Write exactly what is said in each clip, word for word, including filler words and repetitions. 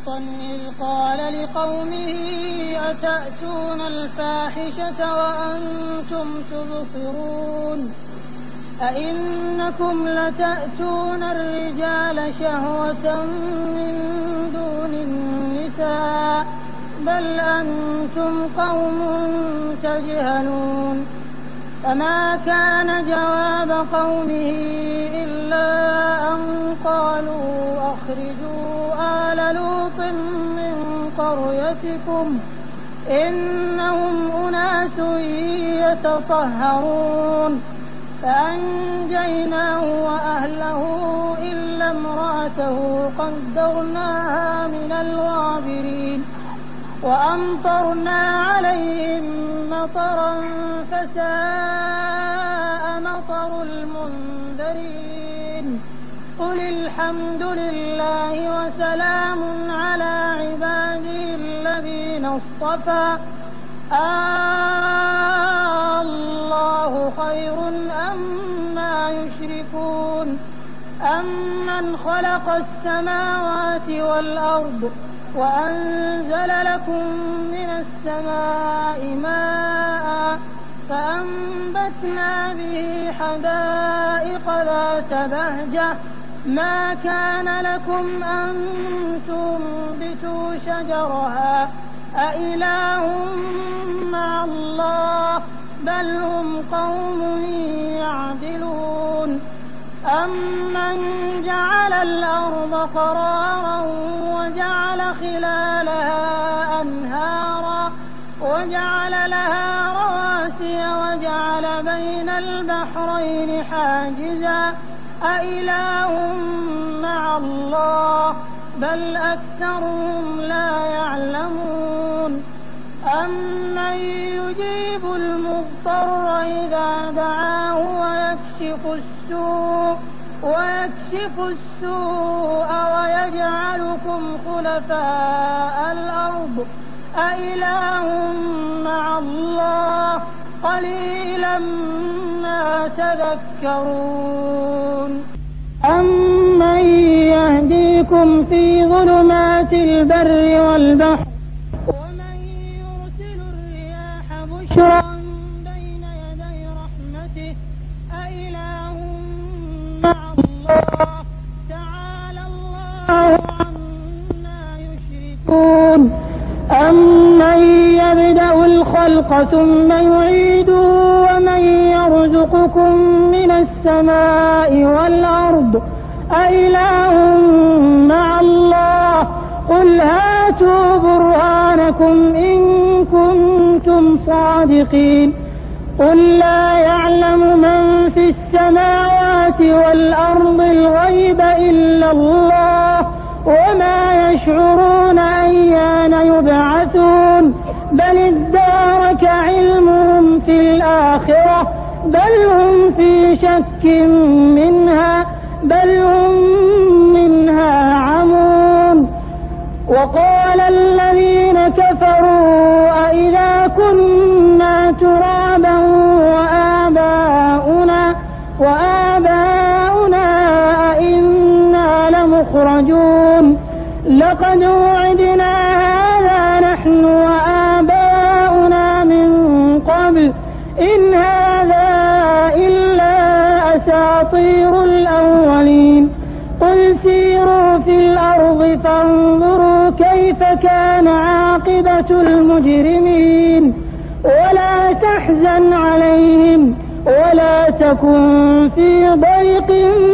لوطا إذ قال لقومه أتأتون الفاحشة وأنتم تبصرون أئنكم لتأتون الرجال شهوة من دون النساء بل أنتم قوم تجهلون فما كان جواب قومه إلا أن قالوا أخرجوا آل لوط من قريتكم إنهم أناس يتطهرون فأنجيناه وأهله إلا امرأته قدرناها من الغابرين وأمطرنا عليهم مطرا فساء مطر المنذرين قل الحمد لله وسلام على عباده الذين اصطفى الله خير أما يشركون أمن خلق السماوات والأرض وأنزل لكم من السماء ماء فأنبتنا به حدائق ذات بهجة ما كان لكم أن تنبتوا شجرها أإله مع الله بل هم قوم يعدلون أمن جعل الأرض قرارا وجعل خلالها أنهارا وجعل لها رواسي وجعل بين البحرين حاجزا أإله مع الله بل أكثرهم لا يعلمون أمن يجيب المضطر إذا دعاه ويكشف السوء ويكشف السوء ويجعلكم خلفاء الأرض أإله مع الله قليلا ما تذكرون أمن يهديكم في ظلمات البر والبحر ومن يرسل الرياح بشرا بين يدي رحمته أإله مع الله تعالى الله عما يشركون أمن يبدأ الخلق ثم يعيده ومن يرزقكم من السماء والأرض أإله مع الله قل هاتوا برهانكم إن كنتم صادقين قل لا يعلم من في السماوات والأرض الغيب إلا الله وما يشعرون أيان يبعثون بل ادارك علمهم في الآخرة بل هم في شك منها بل هم منها عمون وقال الذين كفروا أإذا كنا ترابا وآباؤنا وآباؤنا أئنا لمخرجون لقد وعدنا هذا نحن وآباؤنا من قبل إن هذا إلا أساطير الأولين قل سيروا في الأرض فانظروا كيف كان عاقبة المجرمين ولا تحزن عليهم ولا تكن في ضيق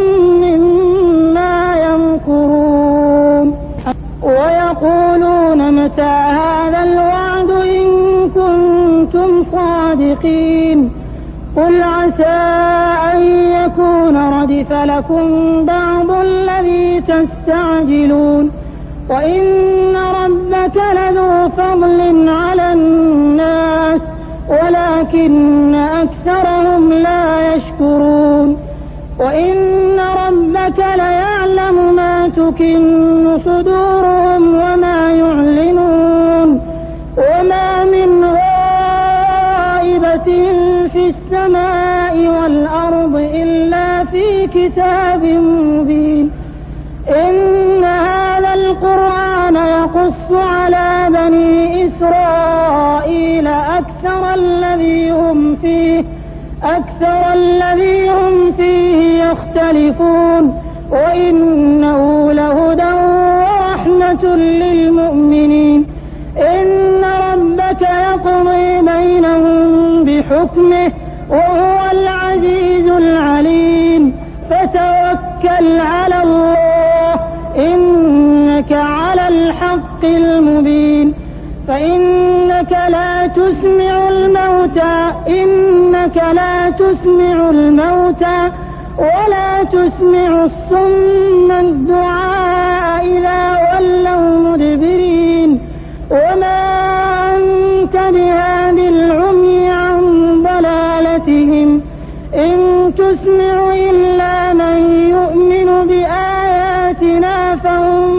مما يمكرون ويقولون متى هذا الوعد إن كنتم صادقين قل عسى أن يكون ردف لكم بعض الذي تستعجلون وإن ربك لذو فضل على الناس ولكن أكثرهم لا يشكرون وإن ربك ليعلم ما تكن صدورهم وما يعلنون وما من غائبة في السماء والأرض إلا في كتاب مبين إن هذا القرآن نقص على بني إسرائيل أكثر الذي هم فيه أكثر الذي هم فيه يختلفون وإنه لهدى ورحمة للمؤمنين. إن ربك يقضي بينهم بحكمه وهو العزيز العليم. فتوكل على الله إنك على الحق المبين. فإنك لا تسمع الموتى إنك لا تسمع الموتى ولا تسمع الصم الدعاء إذا ولوا مدبرين. وما أنت بهاد العمي عن ضلالتهم إن تسمع إلا من يؤمن بآياتنا فهم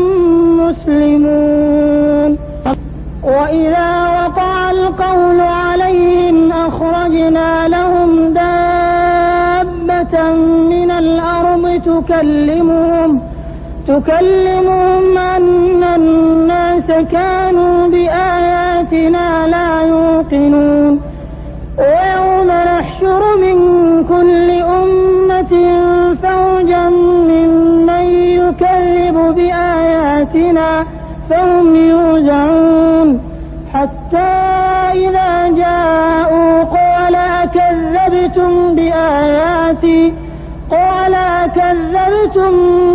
مسلمون. وإذا وقع القول عليهم أخرجنا لهم دابة من الأرض تكلمهم تكلمهم أن الناس كانوا بآياتنا لا يوقنون. ويوم نحشر من كل أمة فوجا ممن يكذب بآياتنا فهم يوزعون حتى إذا جاءوا قال أكذبتم بآياتي قال أكذبتم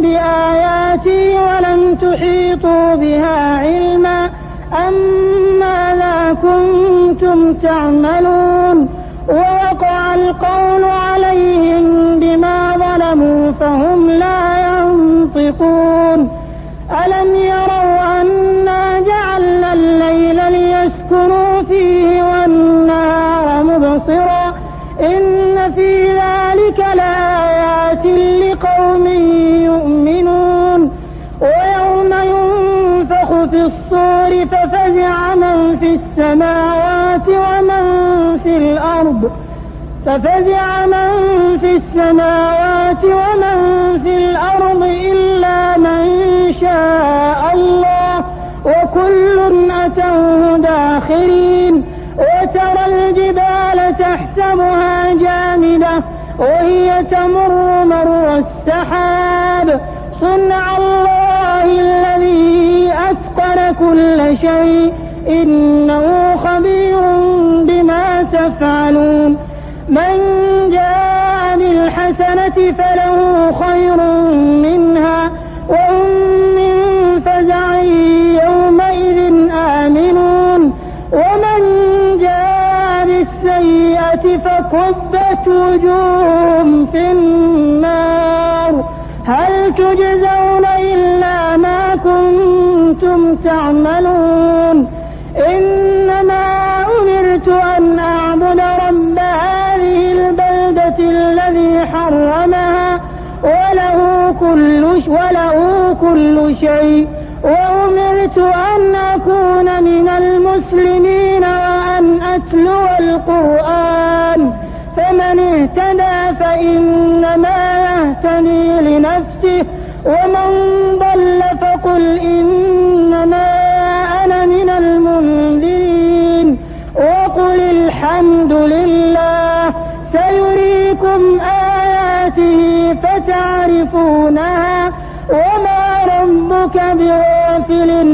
بآياتي ولم تحيطوا بها علما أم ماذا كنتم تعملون. ووقع القول عليهم بما ظلموا فهم لا ينطقون. ألم يروا أنا جعلنا الليل ليسكنوا فيه والنهار مبصرا إن في ذلك لآيات لقوم يؤمنون. ويوم ينفخ في الصور ففزع من في السماوات ومن في الأرض ففزع من في السماوات ومن في الأرض إلا من شاء الله وكل أتوه داخرين. وترى الجبال تحسبها جامدة وهي تمر مر السحاب صنع الله الذي أتقن كل شيء إنه خبير بما تفعلون. من جاء بالحسنة فله خير منها وهم من فزع يومئذ آمنون. ومن جاء بالسيئة فكبت وجوههم في النار هل تجزون إلا ما كنتم تعملون. إنما أمرت أن أعبد رب هذه البلدة الذي حرمها وله كل وله كل شيء وأمرت أن أكون من المسلمين وأن أتلو القرآن. فمن اهتدى فإنما يهتدي لنفسه ومن ضل فقل إنما أنا من المنذرين. وقل الحمد لله سيريكم آياته فتعرفونها وما ربك بغافل